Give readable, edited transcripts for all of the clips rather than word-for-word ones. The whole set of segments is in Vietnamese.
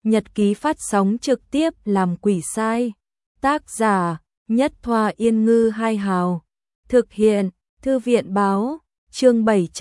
Nhật ký phát sóng trực tiếp làm quỷ sai. Tác giả Nhất Thoa Yên Ngư Hai Hào. Thực hiện Thư viện Báo. Chương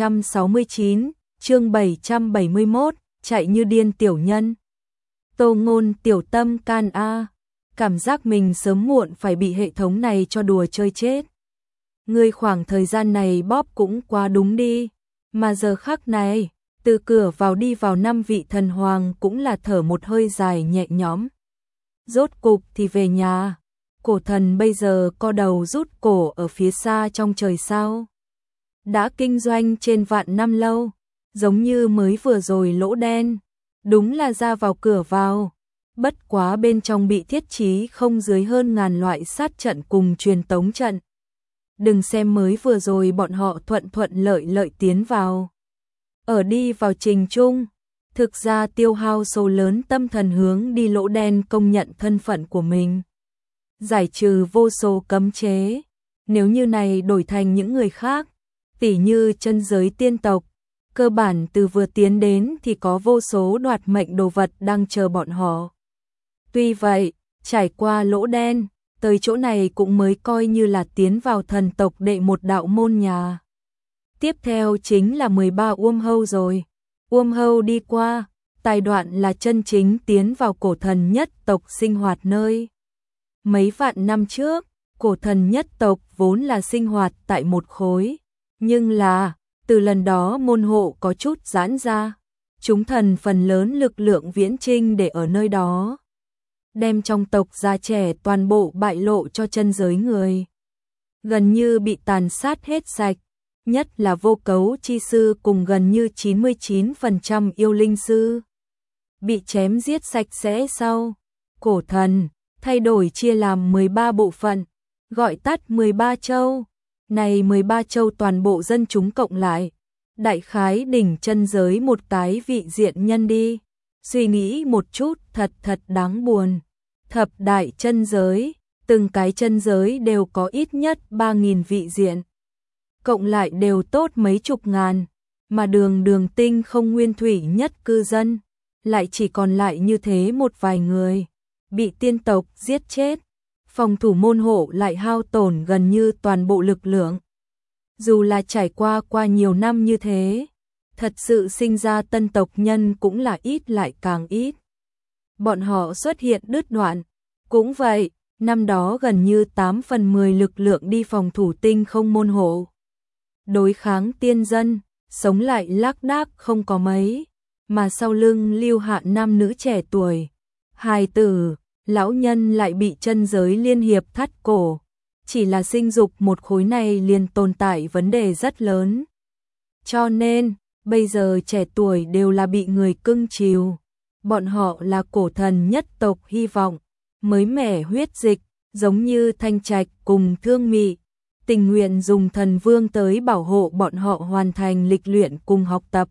769, chương 771, chạy như điên tiểu nhân. Tô Ngôn tiểu tâm can a, cảm giác mình sớm muộn phải bị hệ thống này cho đùa chơi chết. Ngươi khoảng thời gian này bóp cũng quá đúng đi, mà giờ khắc này, từ cửa vào đi vào 5 vị thần hoàng cũng là thở một hơi dài nhẹ nhõm. Rốt cục thì về nhà, cổ thần bây giờ co đầu rút cổ ở phía xa trong trời sao. Đã kinh doanh trên vạn năm lâu, giống như mới vừa rồi lỗ đen, đúng là ra vào cửa vào. Bất quá bên trong bị thiết trí không dưới hơn ngàn loại sát trận cùng truyền tống trận. Đừng xem mới vừa rồi bọn họ thuận lợi lợi tiến vào. Ở đi vào trình chung, thực ra tiêu hao số lớn tâm thần hướng đi lỗ đen công nhận thân phận của mình. Giải trừ vô số cấm chế, nếu như này đổi thành những người khác, tỉ như chân giới tiên tộc, cơ bản từ vừa tiến đến thì có vô số đoạt mệnh đồ vật đang chờ bọn họ. Tuy vậy, trải qua lỗ đen, tới chỗ này cũng mới coi như là tiến vào thần tộc đệ một đạo môn nhà. Tiếp theo chính là 13 Uông Hâu rồi. Uông Hâu đi qua, tài đoạn là chân chính tiến vào cổ thần nhất tộc sinh hoạt nơi. Mấy vạn năm trước, cổ thần nhất tộc vốn là sinh hoạt tại một khối. Nhưng là, từ lần đó môn hộ có chút giãn ra. Chúng thần phần lớn lực lượng viễn trinh để ở nơi đó. Đem trong tộc già trẻ toàn bộ bại lộ cho chân giới người. Gần như bị tàn sát hết sạch. Nhất là vô cấu chi sư cùng gần như 99% yêu linh sư. Bị chém giết sạch sẽ sau. Cổ thần, thay đổi chia làm 13 bộ phận, gọi tắt 13 châu. Này 13 châu toàn bộ dân chúng cộng lại. Đại khái đỉnh chân giới một cái vị diện nhân đi. Suy nghĩ một chút thật đáng buồn. Thập đại chân giới, từng cái chân giới đều có ít nhất 3.000 vị diện. Cộng lại đều tốt mấy chục ngàn, mà đường tinh không nguyên thủy nhất cư dân, lại chỉ còn lại như thế một vài người, bị tiên tộc giết chết, phòng thủ môn hộ lại hao tổn gần như toàn bộ lực lượng. Dù là trải qua nhiều năm như thế, thật sự sinh ra tân tộc nhân cũng là ít lại càng ít. Bọn họ xuất hiện đứt đoạn, cũng vậy, năm đó gần như 8/10 lực lượng đi phòng thủ tinh không môn hộ. Đối kháng tiên dân, sống lại lác đác không có mấy, mà sau lưng lưu hạ nam nữ trẻ tuổi, hài tử, lão nhân lại bị chân giới liên hiệp thắt cổ. Chỉ là sinh dục một khối này liền tồn tại vấn đề rất lớn. Cho nên, bây giờ trẻ tuổi đều là bị người cưng chiều. Bọn họ là cổ thần nhất tộc hy vọng, mới mẻ huyết dịch, giống như Thanh Trạch cùng Thương Mị. Tình nguyện dùng thần vương tới bảo hộ bọn họ hoàn thành lịch luyện cùng học tập.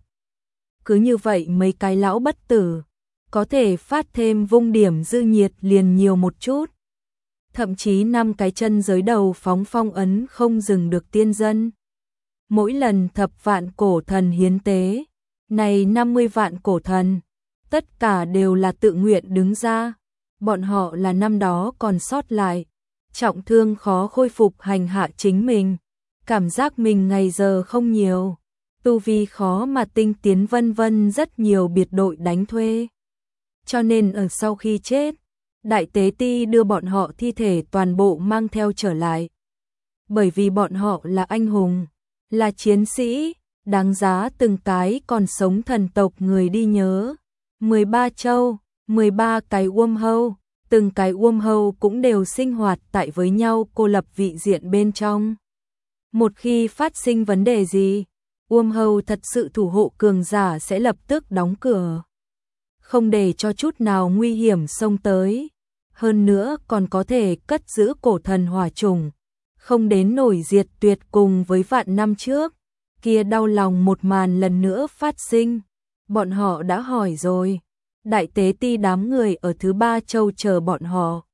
Cứ như vậy mấy cái lão bất tử, có thể phát thêm vung điểm dư nhiệt liền nhiều một chút. Thậm chí 5 cái chân giới đầu phóng phong ấn không dừng được tiên dân. Mỗi lần thập vạn cổ thần hiến tế, này 50 vạn cổ thần, tất cả đều là tự nguyện đứng ra. Bọn họ là năm đó còn sót lại. Trọng thương khó khôi phục hành hạ chính mình, cảm giác mình ngày giờ không nhiều, tu vi khó mà tinh tiến vân vân rất nhiều biệt đội đánh thuê. Cho nên ở sau khi chết, Đại Tế Ti đưa bọn họ thi thể toàn bộ mang theo trở lại. Bởi vì bọn họ là anh hùng, là chiến sĩ, đáng giá từng cái còn sống thần tộc người đi nhớ. 13 châu, 13 cái Uông Hâu. Từng cái Uông Hâu cũng đều sinh hoạt tại với nhau cô lập vị diện bên trong. Một khi phát sinh vấn đề gì, Uông Hâu thật sự thủ hộ cường giả sẽ lập tức đóng cửa. Không để cho chút nào nguy hiểm xông tới. Hơn nữa còn có thể cất giữ cổ thần hỏa trùng. Không đến nổi diệt tuyệt cùng với vạn năm trước. Kia đau lòng một màn lần nữa phát sinh. Bọn họ đã hỏi rồi. Đại Tế Ti đám người ở thứ 3 châu chờ bọn họ.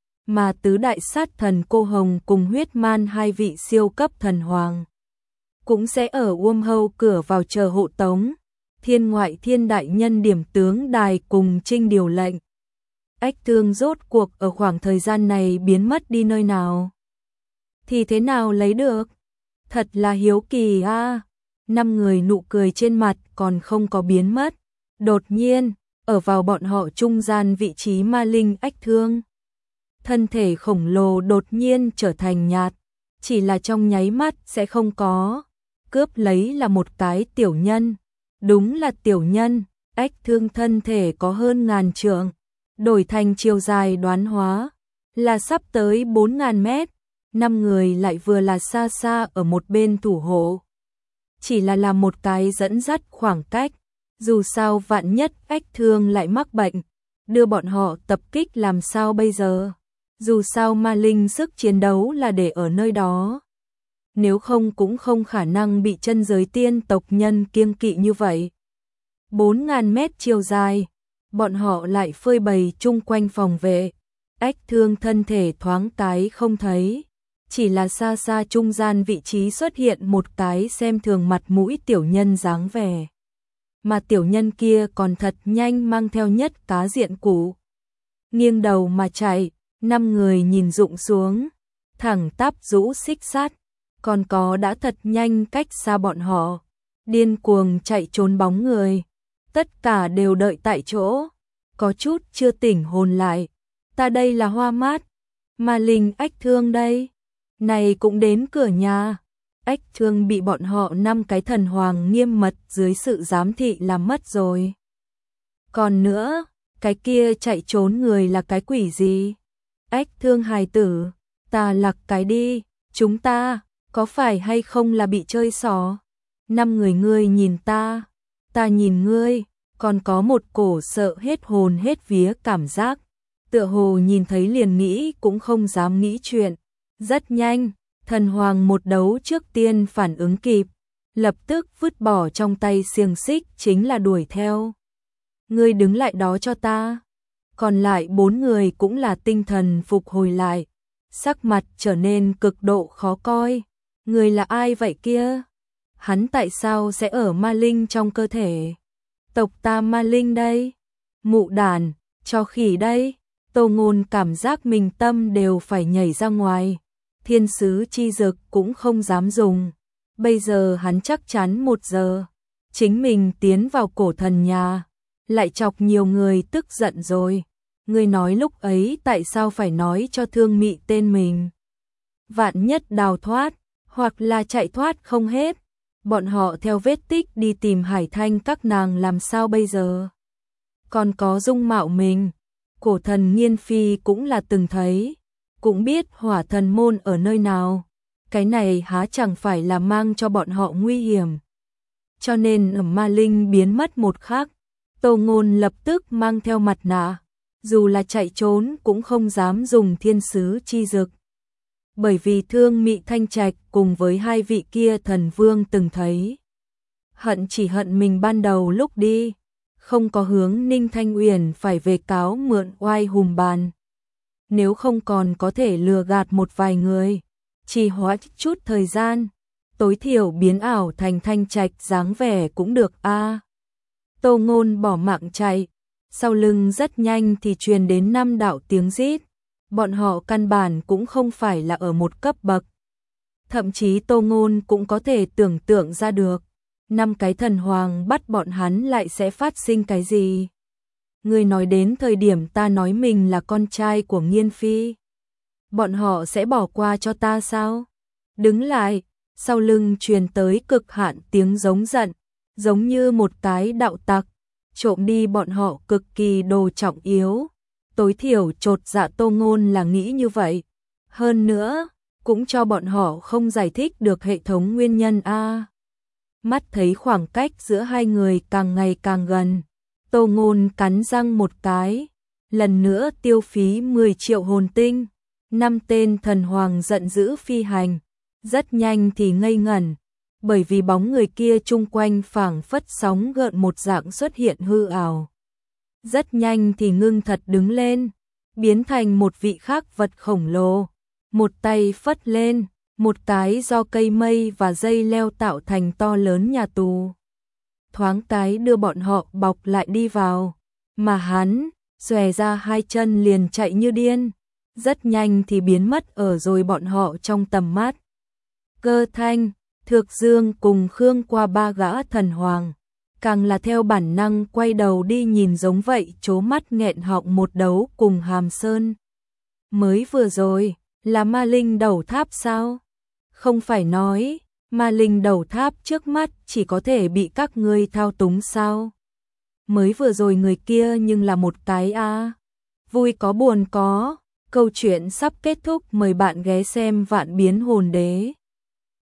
Mà tứ đại sát thần cô Hồng cùng huyết man 2 vị siêu cấp thần hoàng cũng sẽ ở Uông Hâu cửa vào chờ hộ tống. Thiên Ngoại Thiên đại nhân điểm tướng đài cùng trinh điều lệnh. Ách Thương rốt cuộc ở khoảng thời gian này biến mất đi nơi nào? Thì thế nào lấy được? Thật là hiếu kỳ a. Năm người nụ cười trên mặt còn không có biến mất. Đột nhiên, ở vào bọn họ trung gian vị trí ma linh Ách Thương. Thân thể khổng lồ đột nhiên trở thành nhạt, chỉ là trong nháy mắt sẽ không có. Cướp lấy là một cái tiểu nhân. Đúng là tiểu nhân, Ách Thương thân thể có hơn 1000 trượng, đổi thành chiều dài đoán hóa, là sắp tới 4000 mét. Năm người lại vừa là xa xa ở một bên thủ hộ. Chỉ là làm một cái dẫn dắt khoảng cách, dù sao vạn nhất Ách Thương lại mắc bệnh, đưa bọn họ tập kích làm sao bây giờ? Dù sao ma linh sức chiến đấu là để ở nơi đó. Nếu không cũng không khả năng bị chân giới tiên tộc nhân kiêng kỵ như vậy. 4000 mét chiều dài, bọn họ lại phơi bày chung quanh phòng vệ. Ách Thương thân thể thoáng cái không thấy, chỉ là xa xa trung gian vị trí xuất hiện một cái xem thường mặt mũi tiểu nhân dáng vẻ. Mà tiểu nhân kia còn thật nhanh mang theo nhất cá diện cũ. Nghiêng đầu mà chạy, 5 người nhìn rụng xuống, thẳng tắp rũ xích sắt, còn có đã thật nhanh cách xa bọn họ, điên cuồng chạy trốn bóng người, tất cả đều đợi tại chỗ, có chút chưa tỉnh hồn lại. Ta đây là Hoa Mát, mà linh Ách Thương đây, này cũng đến cửa nhà. Ách Thương bị bọn họ 5 cái thần hoàng nghiêm mật dưới sự giám thị làm mất rồi. Còn nữa, cái kia chạy trốn người là cái quỷ gì? Ách Thương hài tử, ta lặc cái đi, chúng ta, có phải hay không là bị chơi xỏ? 5 người ngươi nhìn ta nhìn ngươi, còn có một cổ sợ hết hồn hết vía cảm giác, tựa hồ nhìn thấy liền nghĩ cũng không dám nghĩ chuyện. Rất nhanh, thần hoàng một đấu trước tiên phản ứng kịp, lập tức vứt bỏ trong tay xiềng xích chính là đuổi theo. Ngươi đứng lại đó cho ta. Còn lại 4 người cũng là tinh thần phục hồi lại, sắc mặt trở nên cực độ khó coi. Người là ai vậy kia? Hắn tại sao sẽ ở ma linh trong cơ thể? Tộc ta ma linh đây? Mụ đàn, cho khỉ đây? Tô Ngôn cảm giác mình tâm đều phải nhảy ra ngoài. Thiên sứ chi dực cũng không dám dùng. Bây giờ hắn chắc chắn 1 giờ. Chính mình tiến vào cổ thần nhà, lại chọc nhiều người tức giận rồi. Ngươi nói lúc ấy tại sao phải nói cho Thương Mị tên mình? Vạn nhất đào thoát, hoặc là chạy thoát không hết. Bọn họ theo vết tích đi tìm Hải Thanh các nàng làm sao bây giờ? Còn có dung mạo mình, cổ thần Nghiên Phi cũng là từng thấy, cũng biết hỏa thần môn ở nơi nào. Cái này há chẳng phải là mang cho bọn họ nguy hiểm. Cho nên ở ma linh biến mất một khắc, Tô Ngôn lập tức mang theo mặt nạ, dù là chạy trốn cũng không dám dùng thiên sứ chi dực. Bởi vì Thương Mị Thanh Trạch cùng với 2 vị kia thần vương từng thấy. Hận chỉ hận mình ban đầu lúc đi, không có hướng Ninh Thanh Uyển phải về cáo mượn oai hùng bàn. Nếu không còn có thể lừa gạt một vài người, chỉ hoãn chút thời gian, tối thiểu biến ảo thành Thanh Trạch dáng vẻ cũng được a. Tô Ngôn bỏ mạng chạy, sau lưng rất nhanh thì truyền đến 5 đạo tiếng rít. Bọn họ căn bản cũng không phải là ở một cấp bậc. Thậm chí Tô Ngôn cũng có thể tưởng tượng ra được, 5 cái thần hoàng bắt bọn hắn lại sẽ phát sinh cái gì. Người nói đến thời điểm ta nói mình là con trai của Nghiên Phi, bọn họ sẽ bỏ qua cho ta sao? Đứng lại, sau lưng truyền tới cực hạn tiếng giống giận, giống như một cái đạo tặc, trộm đi bọn họ cực kỳ đồ trọng yếu. Tối thiểu chột dạ Tô Ngôn là nghĩ như vậy. Hơn nữa, cũng cho bọn họ không giải thích được hệ thống nguyên nhân a. Mắt thấy khoảng cách giữa 2 người càng ngày càng gần, Tô Ngôn cắn răng một cái, lần nữa tiêu phí 10 triệu hồn tinh. 5 tên thần hoàng giận dữ phi hành, rất nhanh thì ngây ngẩn, bởi vì bóng người kia chung quanh phảng phất sóng gợn một dạng xuất hiện hư ảo. Rất nhanh thì ngưng thật đứng lên, biến thành một vị khác vật khổng lồ, một tay phất lên, một cái do cây mây và dây leo tạo thành to lớn nhà tù. thoáng cái đưa bọn họ bọc lại đi vào, mà hắn xòe ra hai chân liền chạy như điên, rất nhanh thì biến mất ở rồi bọn họ trong tầm mắt. Cơ Thanh, Thược Dương cùng Khương qua ba gã thần hoàng, càng là theo bản năng quay đầu đi nhìn giống vậy, trố mắt nghẹn họng một đấu cùng Hàm Sơn. Mới vừa rồi, là ma linh đầu tháp sao? Không phải nói, ma linh đầu tháp trước mắt chỉ có thể bị các ngươi thao túng sao? Mới vừa rồi người kia nhưng là một cái a. Vui có buồn có, câu chuyện sắp kết thúc, mời bạn ghé xem Vạn Biến Hồn Đế.